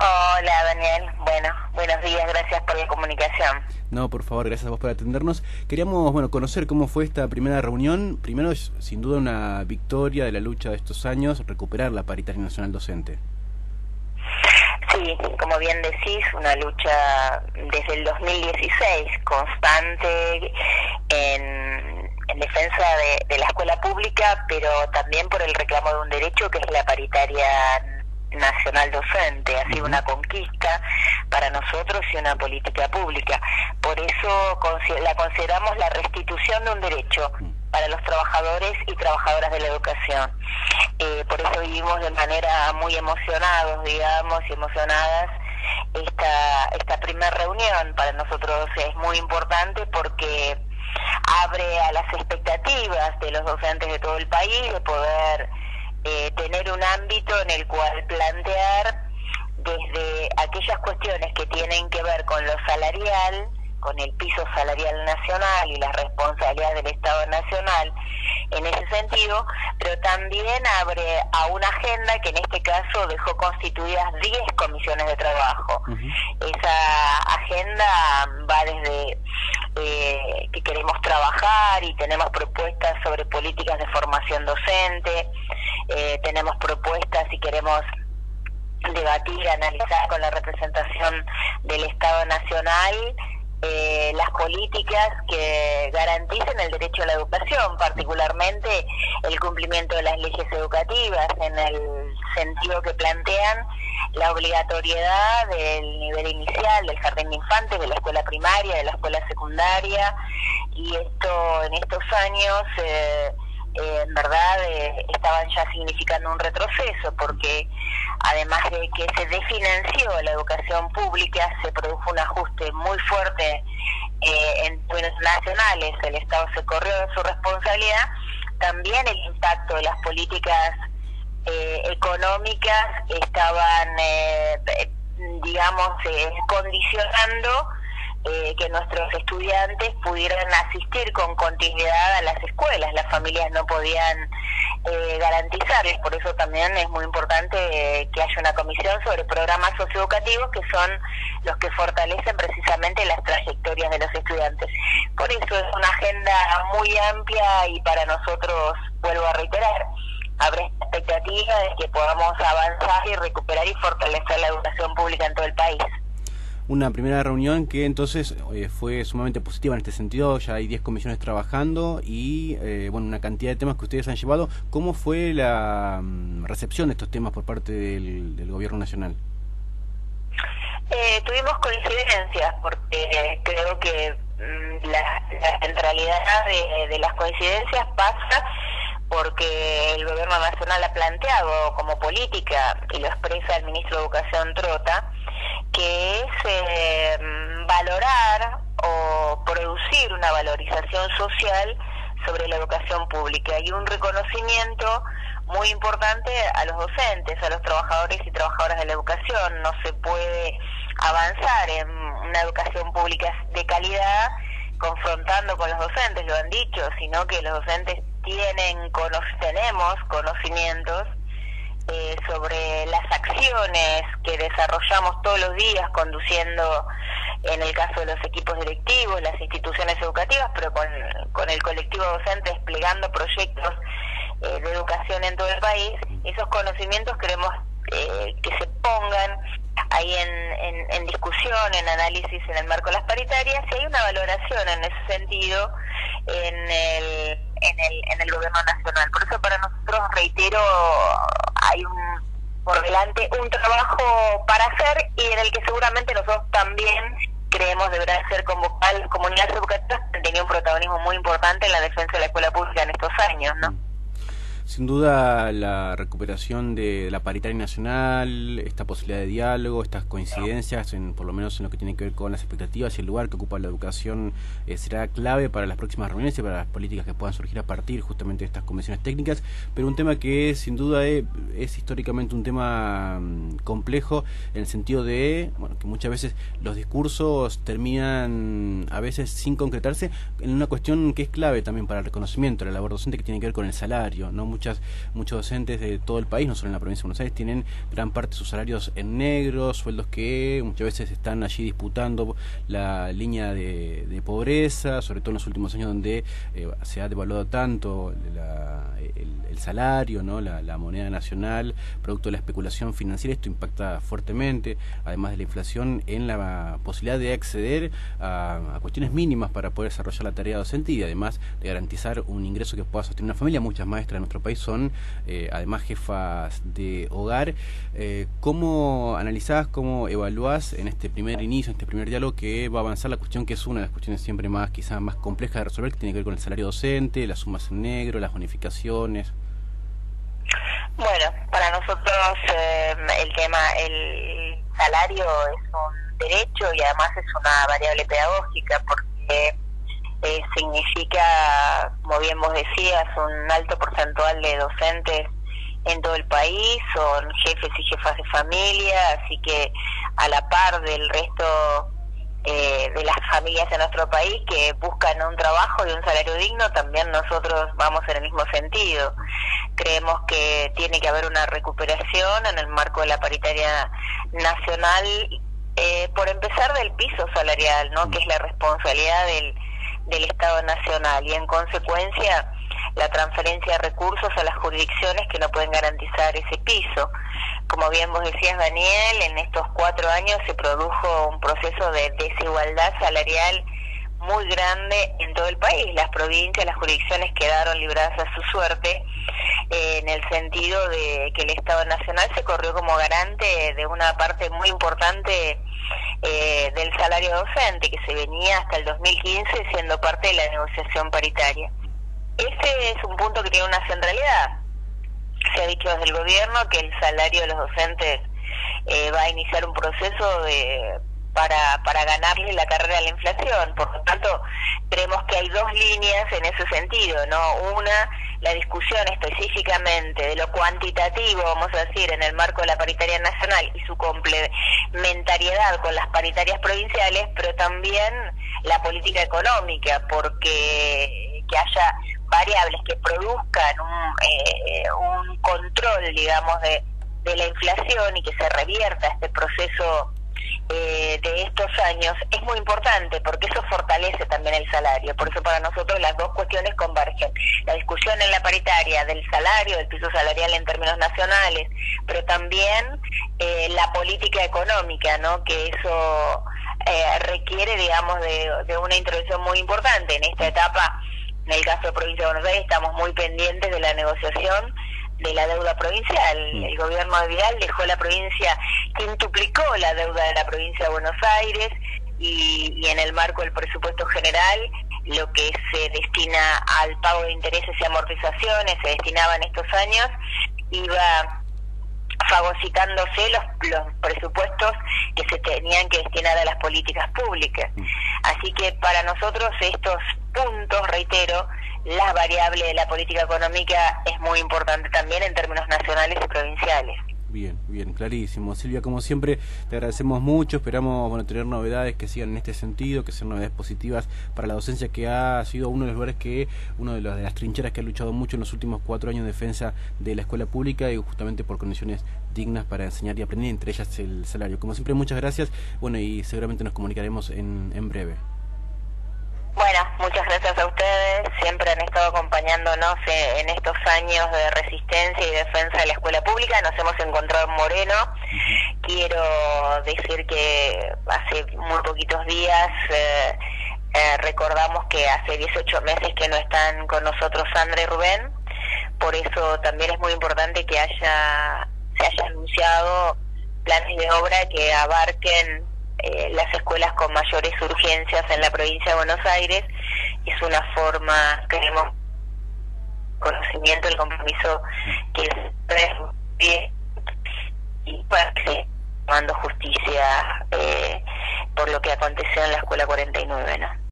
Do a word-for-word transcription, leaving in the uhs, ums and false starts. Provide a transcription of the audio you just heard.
Hola, Daniel. Bueno, buenos días, gracias por la comunicación. No, por favor, gracias a vos por atendernos. Queríamos, bueno, conocer cómo fue esta primera reunión. Primero, es sin duda una victoria de la lucha de estos años, recuperar la paritaria nacional docente. Sí, como bien decís, una lucha desde el dos mil dieciséis, constante en, en defensa de, de la escuela pública, pero también por el reclamo de un derecho que es la paritaria nacional docente. Ha sido una conquista para nosotros y una política pública. Por eso la consideramos la restitución de un derecho para los trabajadores y trabajadoras de la educación. Eh, por eso vivimos de manera muy emocionados, digamos, y emocionadas esta, esta primera reunión. Para nosotros es muy importante porque abre a las expectativas de los docentes de todo el país de poder eh, tener un ámbito en el cual plantear desde aquellas cuestiones que tienen que ver con lo salarial, con el piso salarial nacional y las responsabilidades del Estado nacional en ese sentido, pero también abre a una agenda que en este caso dejó constituidas diez comisiones de trabajo. Uh-huh. Esa agenda va desde eh, que queremos trabajar y tenemos propuestas sobre políticas de formación docente, eh, tenemos propuestas y queremos debatir, analizar con la representación del Estado nacional Eh, las políticas que garanticen el derecho a la educación, particularmente el cumplimiento de las leyes educativas, en el sentido que plantean la obligatoriedad del nivel inicial, del jardín de infantes, de la escuela primaria, de la escuela secundaria, y esto en estos años eh, eh, en verdad eh, estaban ya significando un retroceso, porque además de que se desfinanció la educación pública, se produjo un ajuste muy fuerte eh, en términos nacionales, el Estado se corrió de su responsabilidad, también el impacto de las políticas eh, económicas estaban, eh, digamos, eh, condicionando Eh, que nuestros estudiantes pudieran asistir con continuidad a las escuelas. Las familias no podían eh, garantizarles, por eso también es muy importante eh, que haya una comisión sobre programas socioeducativos que son los que fortalecen precisamente las trayectorias de los estudiantes. Por eso es una agenda muy amplia y para nosotros, vuelvo a reiterar, abre expectativa de que podamos avanzar y recuperar y fortalecer la educación pública en todo el país. Una primera reunión que entonces eh, fue sumamente positiva en este sentido. Ya hay diez comisiones trabajando y eh, bueno, una cantidad de temas que ustedes han llevado. ¿Cómo fue la um, recepción de estos temas por parte del, del gobierno nacional? Eh, tuvimos coincidencias porque eh, creo que mm, la, la centralidad de, de las coincidencias pasa porque el gobierno nacional ha planteado como política, y lo expresa el ministro de Educación Trota, que es eh, valorar o producir una valorización social sobre la educación pública y un reconocimiento muy importante a los docentes, a los trabajadores y trabajadoras de la educación. No se puede avanzar en una educación pública de calidad confrontando con los docentes, lo han dicho, sino que los docentes tienen tenemos conocimientos Eh, sobre las acciones que desarrollamos todos los días conduciendo, en el caso de los equipos directivos, las instituciones educativas, pero con, con el colectivo docente desplegando proyectos eh, de educación en todo el país. Esos conocimientos queremos eh, que se pongan ahí en, en, en discusión, en análisis en el marco de las paritarias, y hay una valoración en ese sentido en el, en el, en el gobierno nacional. Por eso para nosotros, reitero, hay un por delante un trabajo para hacer y en el que seguramente nosotros también creemos deberá ser convocar las comunidades educativas que han tenido un protagonismo muy importante en la defensa de la escuela pública en estos años, ¿no? Sin duda la recuperación de la paritaria nacional, esta posibilidad de diálogo, estas coincidencias, en, por lo menos en lo que tiene que ver con las expectativas y el lugar que ocupa la educación, eh, será clave para las próximas reuniones y para las políticas que puedan surgir a partir justamente de estas comisiones técnicas, pero un tema que es, sin duda es, es históricamente un tema um, complejo, en el sentido de bueno, que muchas veces los discursos terminan a veces sin concretarse en una cuestión que es clave también para el reconocimiento de la labor docente, que tiene que ver con el salario, ¿no? muchas muchos docentes de todo el país, no solo en la provincia de Buenos Aires, tienen gran parte de sus salarios en negro, sueldos que muchas veces están allí disputando la línea de, de pobreza, sobre todo en los últimos años donde eh, se ha devaluado tanto la, el, el salario, ¿no? la, la moneda nacional, producto de la especulación financiera. Esto impacta fuertemente, además de la inflación, en la posibilidad de acceder a, a cuestiones mínimas para poder desarrollar la tarea docente y además de garantizar un ingreso que pueda sostener una familia. Muchas maestras de nuestro país son eh, además jefas de hogar. Eh, ¿Cómo analizás, cómo evaluás en este primer inicio, en este primer diálogo, que va a avanzar la cuestión que es una de las cuestiones siempre más, quizás más complejas de resolver, que tiene que ver con el salario docente, las sumas en negro, las bonificaciones? Bueno, para nosotros eh, el tema, el salario es un derecho y además es una variable pedagógica porque eh, significa, como bien vos decías, un alto porcentual de docentes en todo el país, son jefes y jefas de familia, así que a la par del resto eh, de las familias de nuestro país que buscan un trabajo y un salario digno, también nosotros vamos en el mismo sentido. Creemos que tiene que haber una recuperación en el marco de la paritaria nacional, eh, por empezar del piso salarial, ¿no? Que es la responsabilidad del, del Estado Nacional, y en consecuencia la transferencia de recursos a las jurisdicciones que no pueden garantizar ese piso. Como bien vos decías, Daniel, en estos cuatro años se produjo un proceso de desigualdad salarial muy grande en todo el país. Las provincias, las jurisdicciones quedaron libradas a su suerte, eh, en el sentido de que el Estado Nacional se corrió como garante de una parte muy importante eh, del salario docente, que se venía hasta el dos mil quince siendo parte de la negociación paritaria. Ese es un punto que tiene una centralidad. Se ha dicho desde el gobierno que el salario de los docentes eh, va a iniciar un proceso de para para ganarle la carrera a la inflación. Por lo tanto, creemos que hay dos líneas en ese sentido, ¿no? Una, la discusión específicamente de lo cuantitativo, vamos a decir, en el marco de la paritaria nacional y su complementariedad con las paritarias provinciales, pero también la política económica, porque que haya variables que produzcan un, eh, un control, digamos, de, de la inflación y que se revierta este proceso eh, de estos años, es muy importante porque eso fortalece también el salario. Por eso para nosotros las dos cuestiones convergen. La discusión en la paritaria del salario, del piso salarial en términos nacionales, pero también eh, la política económica, ¿no? Que eso eh, requiere, digamos, de, de una intervención muy importante. En esta etapa, en el caso de Provincia de Buenos Aires, estamos muy pendientes de la negociación de la deuda provincial. El gobierno de Vidal dejó la provincia, quintuplicó la deuda de la provincia de Buenos Aires, y, y en el marco del presupuesto general, lo que se destina al pago de intereses y amortizaciones, se destinaba en estos años, iba fagocitándose los, los presupuestos que se tenían que destinar a las políticas públicas. Así que para nosotros estos puntos, reitero, la variable de la política económica es muy importante también en términos nacionales y provinciales. Bien, bien, clarísimo. Silvia, como siempre, te agradecemos mucho. Esperamos, bueno, tener novedades que sigan en este sentido, que sean novedades positivas para la docencia, que ha sido uno de los lugares que, uno de, los, de las trincheras que ha luchado mucho en los últimos cuatro años en defensa de la escuela pública y justamente por condiciones dignas para enseñar y aprender, entre ellas el salario. Como siempre, muchas gracias. Bueno, y seguramente nos comunicaremos en, en breve. Bueno, muchas gracias a ustedes, siempre han estado acompañándonos en estos años de resistencia y defensa de la escuela pública. Nos hemos encontrado en Moreno. Quiero decir que hace muy poquitos días eh, eh, recordamos que hace dieciocho meses que no están con nosotros Sandra y Rubén. Por eso también es muy importante que haya se haya anunciado planes de obra que abarquen Eh, las escuelas con mayores urgencias en la provincia de Buenos Aires. Es una forma, creemos, conocimiento, el compromiso que es bien, y para que se tomando justicia eh, por lo que aconteció en la escuela cuarenta y nueve, ¿no?